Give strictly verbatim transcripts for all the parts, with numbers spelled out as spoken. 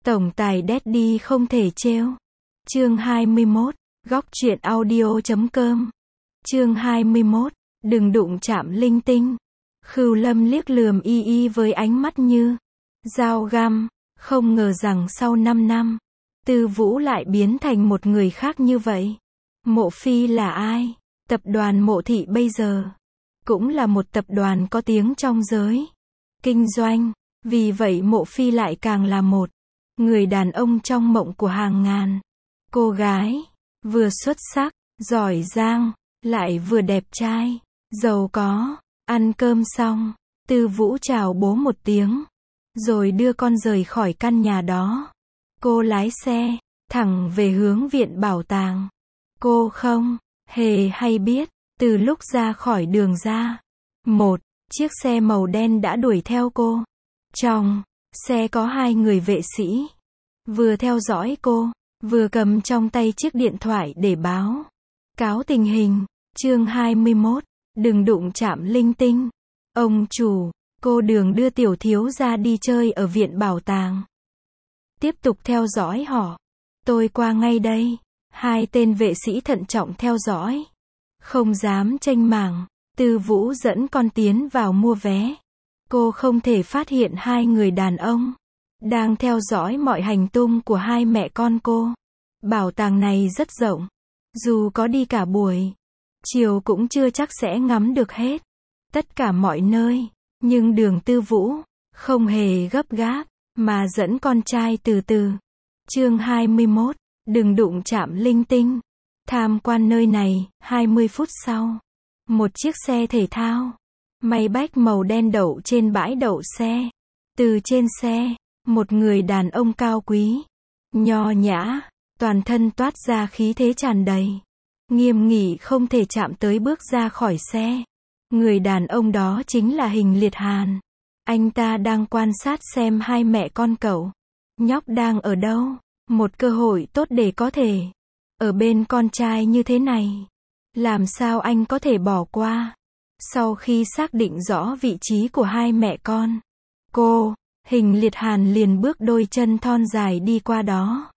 Tổng tài Daddy không thể trêu. Chương hai mươi mốt, góc truyện audio chấm com. Chương hai mươi mốt, đừng đụng chạm linh tinh. Khưu Lâm liếc lườm Y Y với ánh mắt như dao găm, không ngờ rằng sau năm năm, Tư Vũ lại biến thành một người khác như vậy. Mộ Phi là ai? Tập đoàn Mộ Thị bây giờ cũng là một tập đoàn có tiếng trong giới kinh doanh, vì vậy Mộ Phi lại càng là một người đàn ông trong mộng của hàng ngàn cô gái, vừa xuất sắc, giỏi giang, lại vừa đẹp trai, giàu có. Ăn cơm xong, Tư Vũ chào bố một tiếng, rồi đưa con rời khỏi căn nhà đó. Cô lái xe thẳng về hướng viện bảo tàng. Cô không hề hay biết, từ lúc ra khỏi đường ra, một chiếc xe màu đen đã đuổi theo cô. Trong xe có hai người vệ sĩ, vừa theo dõi cô, vừa cầm trong tay chiếc điện thoại để báo cáo tình hình. Chương hai mươi mốt, đừng đụng chạm linh tinh. Ông chủ, cô Đường đưa tiểu thiếu gia đi chơi ở viện bảo tàng. Tiếp tục theo dõi họ. Tôi qua ngay đây. Hai tên vệ sĩ thận trọng theo dõi, không dám chênh mảng. Tư Vũ dẫn con tiến vào mua vé. Cô không thể phát hiện hai người đàn ông đang theo dõi mọi hành tung của hai mẹ con cô. Bảo tàng này rất rộng, dù có đi cả buổi chiều cũng chưa chắc sẽ ngắm được hết tất cả mọi nơi, nhưng Đường Tư Vũ không hề gấp gáp, mà dẫn con trai từ từ. Chương hai mươi mốt, đừng đụng chạm linh tinh. Tham quan nơi này. Hai mươi phút sau, một chiếc xe thể thao Maybach màu đen đậu trên bãi đậu xe. Từ trên xe, một người đàn ông cao quý, nho nhã, toàn thân toát ra khí thế tràn đầy, nghiêm nghị không thể chạm tới bước ra khỏi xe. Người đàn ông đó chính là Hình Liệt Hàn. Anh ta đang quan sát xem hai mẹ con cậu nhóc đang ở đâu. Một cơ hội tốt để có thể ở bên con trai như thế này. Làm sao anh có thể bỏ qua? Sau khi xác định rõ vị trí của hai mẹ con, cô, Hình Liệt Hàn liền bước đôi chân thon dài đi qua đó.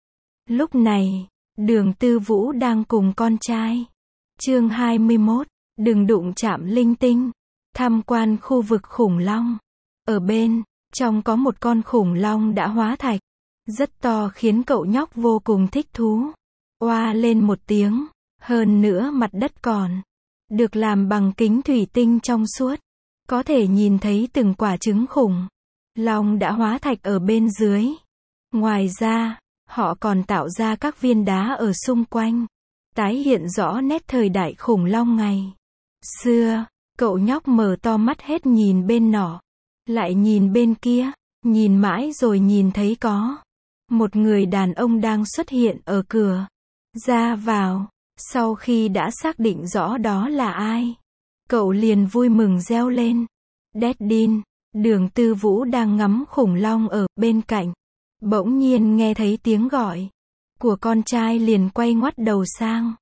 Lúc này, Đường Tư Vũ đang cùng con trai. Chương hai mươi mốt, đừng đụng chạm linh tinh. Tham quan khu vực khủng long. Ở bên trong có một con khủng long đã hóa thạch, rất to khiến cậu nhóc vô cùng thích thú. Oa lên một tiếng, hơn nữa mặt đất còn được làm bằng kính thủy tinh trong suốt, có thể nhìn thấy từng quả trứng khủng long đã hóa thạch ở bên dưới. Ngoài ra, họ còn tạo ra các viên đá ở xung quanh, tái hiện rõ nét thời đại khủng long ngày xưa. Cậu nhóc mở to mắt hết nhìn bên nọ, lại nhìn bên kia, nhìn mãi rồi nhìn thấy có một người đàn ông đang xuất hiện ở cửa ra vào. Sau khi đã xác định rõ đó là ai, cậu liền vui mừng reo lên. Daddy. Đường Tư Vũ đang ngắm khủng long ở bên cạnh, bỗng nhiên nghe thấy tiếng gọi của con trai, liền quay ngoắt đầu sang.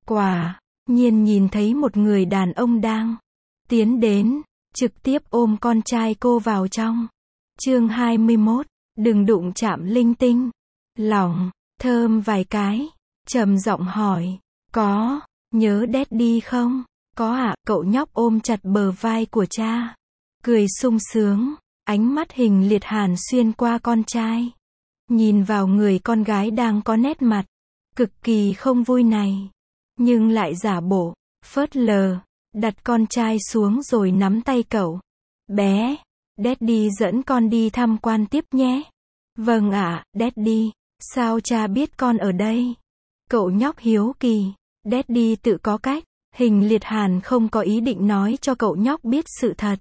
Quả nhiên nhìn thấy một người đàn ông đang tiến đến, trực tiếp ôm con trai cô vào trong. Chương hai mươi mốt, đừng đụng chạm linh tinh. Lỏng thơm vài cái, trầm giọng hỏi, có nhớ Daddy không? Có ạ. Cậu nhóc ôm chặt bờ vai của cha, cười sung sướng. Ánh mắt Hình Liệt Hàn xuyên qua con trai, nhìn vào người con gái đang có nét mặt cực kỳ không vui này, nhưng lại giả bộ phớt lờ, đặt con trai xuống rồi nắm tay cậu. Bé, Daddy dẫn con đi tham quan tiếp nhé. Vâng ạ, Daddy. Sao cha biết con ở đây? Cậu nhóc hiếu kỳ. Daddy tự có cách. Hình Liệt Hàn không có ý định nói cho cậu nhóc biết sự thật,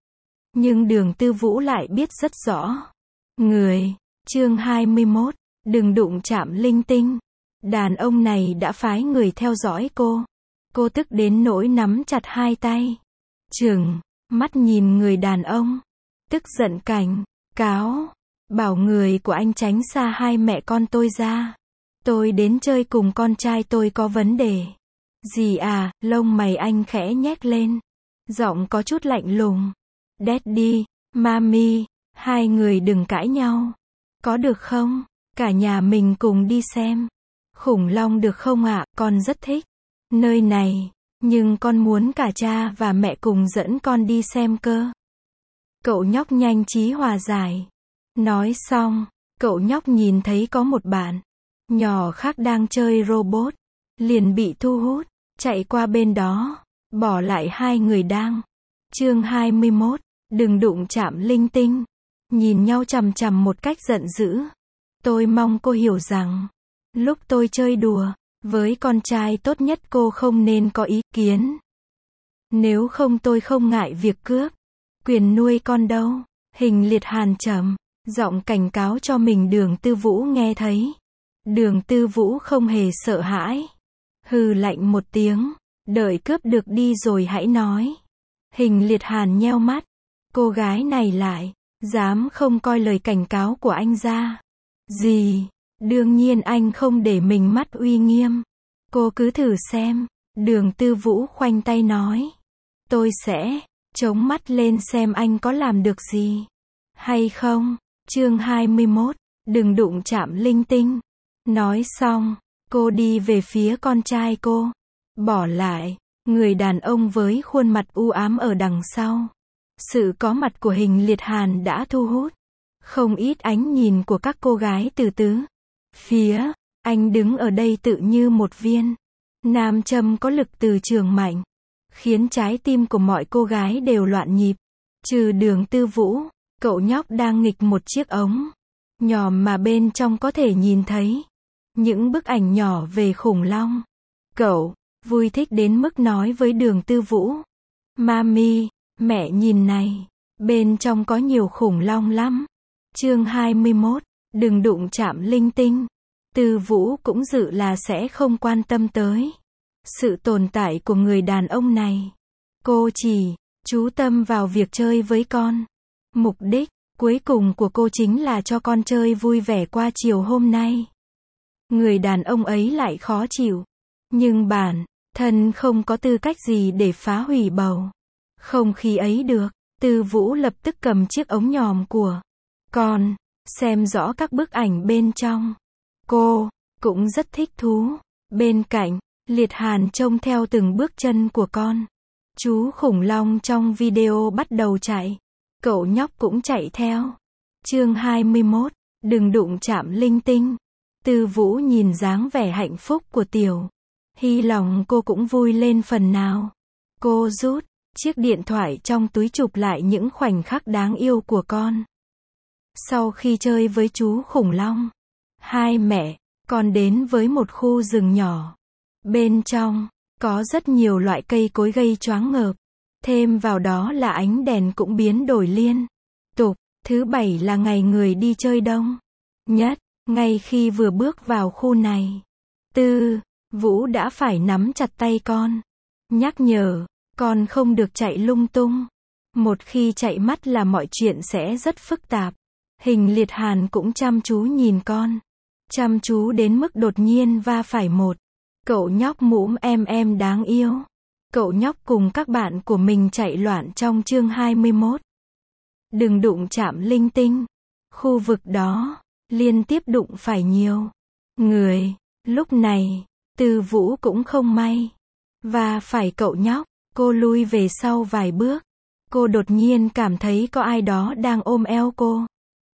nhưng Đường Tư Vũ lại biết rất rõ. Người. Chương hai mươi mốt, đừng đụng chạm linh tinh. Đàn ông này đã phái người theo dõi cô. Cô tức đến nỗi nắm chặt hai tay, trừng mắt nhìn người đàn ông, tức giận cảnh cáo, bảo người của anh tránh xa hai mẹ con tôi ra. Tôi đến chơi cùng con trai tôi có vấn đề gì à? Lông mày anh khẽ nhếch lên, giọng có chút lạnh lùng. Daddy, Mami, hai người đừng cãi nhau. Có được không? Cả nhà mình cùng đi xem. Khủng long được không ạ? Con rất thích nơi này, nhưng con muốn cả cha và mẹ cùng dẫn con đi xem cơ. Cậu nhóc nhanh trí hòa giải. Nói xong, cậu nhóc nhìn thấy có một bạn nhỏ khác đang chơi robot, liền bị thu hút, chạy qua bên đó, bỏ lại hai người đang. Chương hai mươi mốt, đừng đụng chạm linh tinh. Nhìn nhau chằm chằm một cách giận dữ. Tôi mong cô hiểu rằng, lúc tôi chơi đùa với con trai tốt nhất cô không nên có ý kiến. Nếu không tôi không ngại việc cướp quyền nuôi con đâu. Hình Liệt Hàn trầm giọng cảnh cáo cho mình. Đường Tư Vũ nghe thấy. Đường Tư Vũ không hề sợ hãi. Hừ lạnh một tiếng. Đợi cướp được đi rồi hãy nói. Hình Liệt Hàn nheo mắt. Cô gái này lại dám không coi lời cảnh cáo của anh ra gì. Đương nhiên anh không để mình mất uy nghiêm. Cô cứ thử xem. Đường Tư Vũ khoanh tay nói. Tôi sẽ chống mắt lên xem anh có làm được gì hay không. Chương hai mươi mốt, đừng đụng chạm linh tinh. Nói xong, cô đi về phía con trai cô, bỏ lại người đàn ông với khuôn mặt u ám ở đằng sau. Sự có mặt của Hình Liệt Hàn đã thu hút không ít ánh nhìn của các cô gái từ tứ phía. Anh đứng ở đây tự như một viên nam châm có lực từ trường mạnh, khiến trái tim của mọi cô gái đều loạn nhịp. Trừ Đường Tư Vũ, cậu nhóc đang nghịch một chiếc ống nhòm mà bên trong có thể nhìn thấy những bức ảnh nhỏ về khủng long. Cậu vui thích đến mức nói với Đường Tư Vũ. Mami, mẹ nhìn này, bên trong có nhiều khủng long lắm. Chương hai mươi mốt, đừng đụng chạm linh tinh. Tư Vũ cũng dự là sẽ không quan tâm tới sự tồn tại của người đàn ông này. Cô chỉ chú tâm vào việc chơi với con. Mục đích cuối cùng của cô chính là cho con chơi vui vẻ qua chiều hôm nay. Người đàn ông ấy lại khó chịu, nhưng bản thân không có tư cách gì để phá hủy bầu không khí ấy được. Tư Vũ lập tức cầm chiếc ống nhòm của con, xem rõ các bức ảnh bên trong. Cô cũng rất thích thú. Bên cạnh, Liệt Hàn trông theo từng bước chân của con. Chú khủng long trong video bắt đầu chạy. Cậu nhóc cũng chạy theo. Chương hai mươi mốt, đừng đụng chạm linh tinh. Tư Vũ nhìn dáng vẻ hạnh phúc của Tiểu Hy, lòng cô cũng vui lên phần nào. Cô rút chiếc điện thoại trong túi chụp lại những khoảnh khắc đáng yêu của con. Sau khi chơi với chú khủng long, hai mẹ con đến với một khu rừng nhỏ. Bên trong có rất nhiều loại cây cối gây choáng ngợp. Thêm vào đó là ánh đèn cũng biến đổi liên tục. Thứ bảy là ngày người đi chơi đông nhất. Ngay khi vừa bước vào khu này, Tư Vũ đã phải nắm chặt tay con, nhắc nhở con không được chạy lung tung. Một khi chạy mất là mọi chuyện sẽ rất phức tạp. Hình Liệt Hàn cũng chăm chú nhìn con, chăm chú đến mức đột nhiên va phải một cậu nhóc mũm em em đáng yêu. Cậu nhóc cùng các bạn của mình chạy loạn trong chương hai mươi mốt. Đừng đụng chạm linh tinh. Khu vực đó liên tiếp đụng phải nhiều người. Lúc này, Tư Vũ cũng không may và phải cậu nhóc. Cô lui về sau vài bước. Cô đột nhiên cảm thấy có ai đó đang ôm eo cô.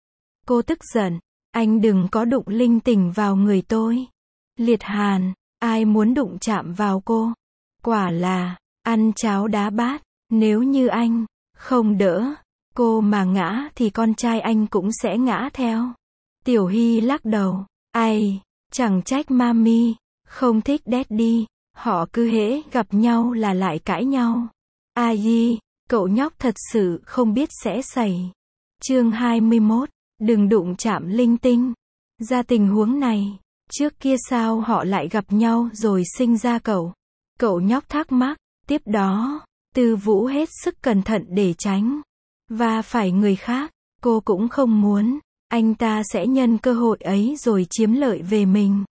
Cô tức giận. Anh đừng có đụng linh tinh vào người tôi. Liệt Hàn, ai muốn đụng chạm vào cô? Quả là ăn cháo đá bát. Nếu như anh không đỡ cô mà ngã thì con trai anh cũng sẽ ngã theo. Tiểu Hy lắc đầu. Ai, chẳng trách mami không thích daddy. Họ cứ hễ gặp nhau là lại cãi nhau. Ai, cậu nhóc thật sự không biết sẽ xảy. Chương hai mươi mốt, đừng đụng chạm linh tinh. Ra tình huống này, trước kia sao họ lại gặp nhau rồi sinh ra cậu? Cậu nhóc thắc mắc. Tiếp đó, Tư Vũ hết sức cẩn thận để tránh và phải người khác. Cô cũng không muốn anh ta sẽ nhân cơ hội ấy rồi chiếm lợi về mình.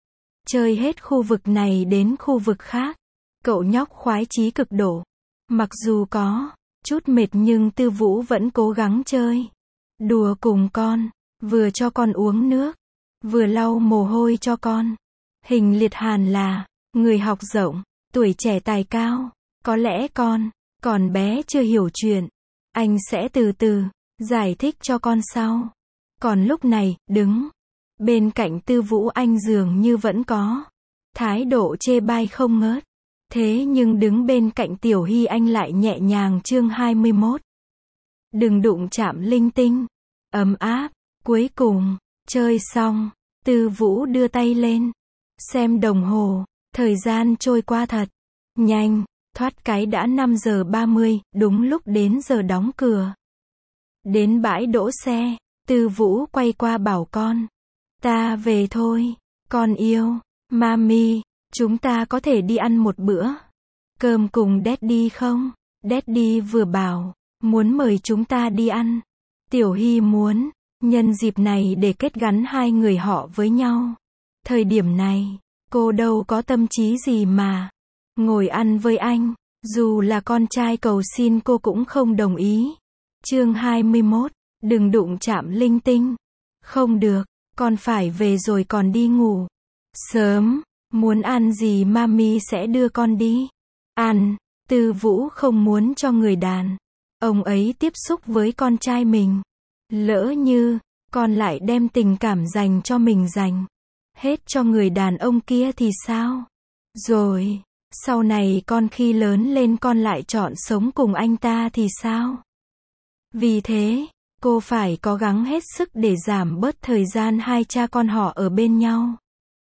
Chơi hết khu vực này đến khu vực khác. Cậu nhóc khoái chí cực độ. Mặc dù có chút mệt nhưng Tư Vũ vẫn cố gắng chơi đùa cùng con. vừa cho con uống nước, vừa lau mồ hôi cho con. Hình Liệt Hàn là người học rộng, tuổi trẻ tài cao. Có lẽ con còn bé chưa hiểu chuyện. Anh sẽ từ từ giải thích cho con sau. Còn lúc này, đứng bên cạnh Tư Vũ, anh dường như vẫn có thái độ chê bai không ngớt. Thế nhưng đứng bên cạnh Tiểu Hy anh lại nhẹ nhàng. Chương hai mươi mốt. Đừng đụng chạm linh tinh. Ấm áp. Cuối cùng, chơi xong, Tư Vũ đưa tay lên, xem đồng hồ, thời gian trôi qua thật nhanh, thoát cái đã năm giờ ba mươi, đúng lúc đến giờ đóng cửa. Đến bãi đỗ xe, Tư Vũ quay qua bảo con, ta về thôi, con yêu, mami, chúng ta có thể đi ăn một bữa cơm cùng Daddy không? Daddy vừa bảo, muốn mời chúng ta đi ăn. Tiểu Hy muốn nhân dịp này để kết gắn hai người họ với nhau. Thời điểm này, cô đâu có tâm trí gì mà ngồi ăn với anh, dù là con trai cầu xin cô cũng không đồng ý. Chương hai mươi mốt, đừng đụng chạm linh tinh. Không được, con phải về rồi còn đi ngủ sớm, muốn ăn gì mami sẽ đưa con đi ăn. Tư Vũ không muốn cho người đàn ông ấy tiếp xúc với con trai mình. Lỡ như con lại đem tình cảm dành cho mình dành hết cho người đàn ông kia thì sao? Rồi, sau này con khi lớn lên con lại chọn sống cùng anh ta thì sao? Vì thế, cô phải cố gắng hết sức để giảm bớt thời gian hai cha con họ ở bên nhau.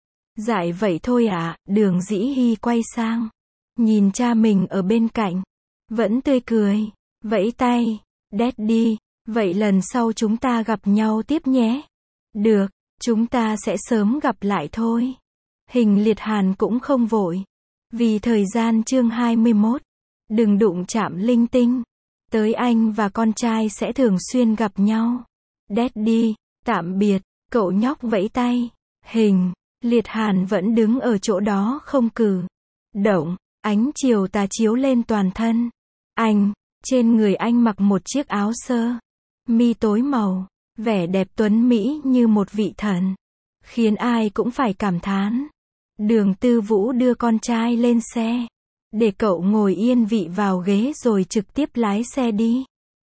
Dại vậy thôi ạ. À? Đường Dĩ Hy quay sang, nhìn cha mình ở bên cạnh, vẫn tươi cười, vẫy tay, Daddy, vậy lần sau chúng ta gặp nhau tiếp nhé. Được, chúng ta sẽ sớm gặp lại thôi. Hình Liệt Hàn cũng không vội. Vì thời gian. Chương hai mươi mốt. Đừng đụng chạm linh tinh. Tới anh và con trai sẽ thường xuyên gặp nhau. Daddy, tạm biệt, cậu nhóc vẫy tay. Hình Liệt Hàn vẫn đứng ở chỗ đó không cử động. Ánh chiều tà chiếu lên toàn thân anh. Trên người anh mặc một chiếc áo sơ mi tối màu, vẻ đẹp tuấn mỹ như một vị thần, khiến ai cũng phải cảm thán. Đường Tư Vũ đưa con trai lên xe, để cậu ngồi yên vị vào ghế rồi trực tiếp lái xe đi.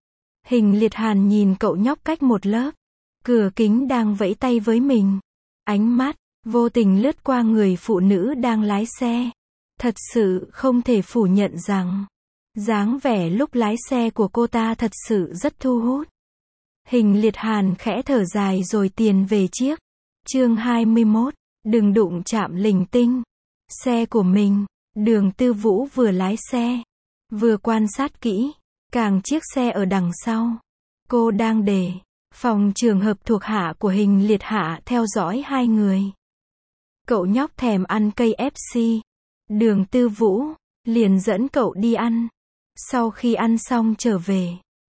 Hình Liệt Hàn nhìn cậu nhóc cách một lớp cửa kính đang vẫy tay với mình. Ánh mắt vô tình lướt qua người phụ nữ đang lái xe. Thật sự không thể phủ nhận rằng dáng vẻ lúc lái xe của cô ta thật sự rất thu hút. Hình Liệt Hàn khẽ thở dài rồi tiền về chiếc. Chương hai mươi mốt. Đừng đụng chạm linh tinh. Xe của mình. Đường Tư Vũ vừa lái xe, vừa quan sát kỹ càng chiếc xe ở đằng sau. Cô đang để phòng trường hợp thuộc hạ của Hình Liệt Hạ theo dõi hai người. Cậu nhóc thèm ăn cây ép xê. Đường Tư Vũ liền dẫn cậu đi ăn. Sau khi ăn xong trở về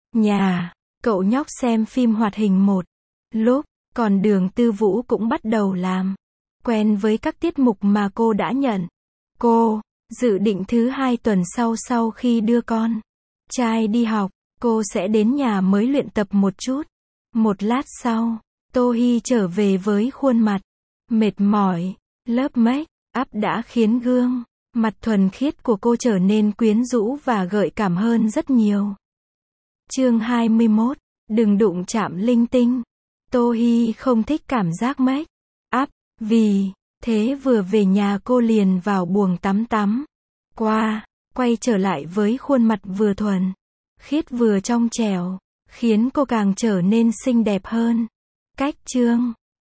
nhà, cậu nhóc xem phim hoạt hình một lúc, còn Đường Tư Vũ cũng bắt đầu làm quen với các tiết mục mà cô đã nhận. Cô dự định thứ hai tuần sau sau khi đưa con trai đi học, cô sẽ đến nhà mới luyện tập một chút. Một lát sau, Tô Hy trở về với khuôn mặt mệt mỏi. Lớp make up đã khiến gương mặt thuần khiết của cô trở nên quyến rũ và gợi cảm hơn rất nhiều. Chương hai mươi mốt. Đừng đụng chạm linh tinh. Tô Hy không thích cảm giác make up, vì thế vừa về nhà cô liền vào buồng tắm tắm qua, quay trở lại với khuôn mặt vừa thuần khiết vừa trong trẻo, khiến cô càng trở nên xinh đẹp hơn. Cách chương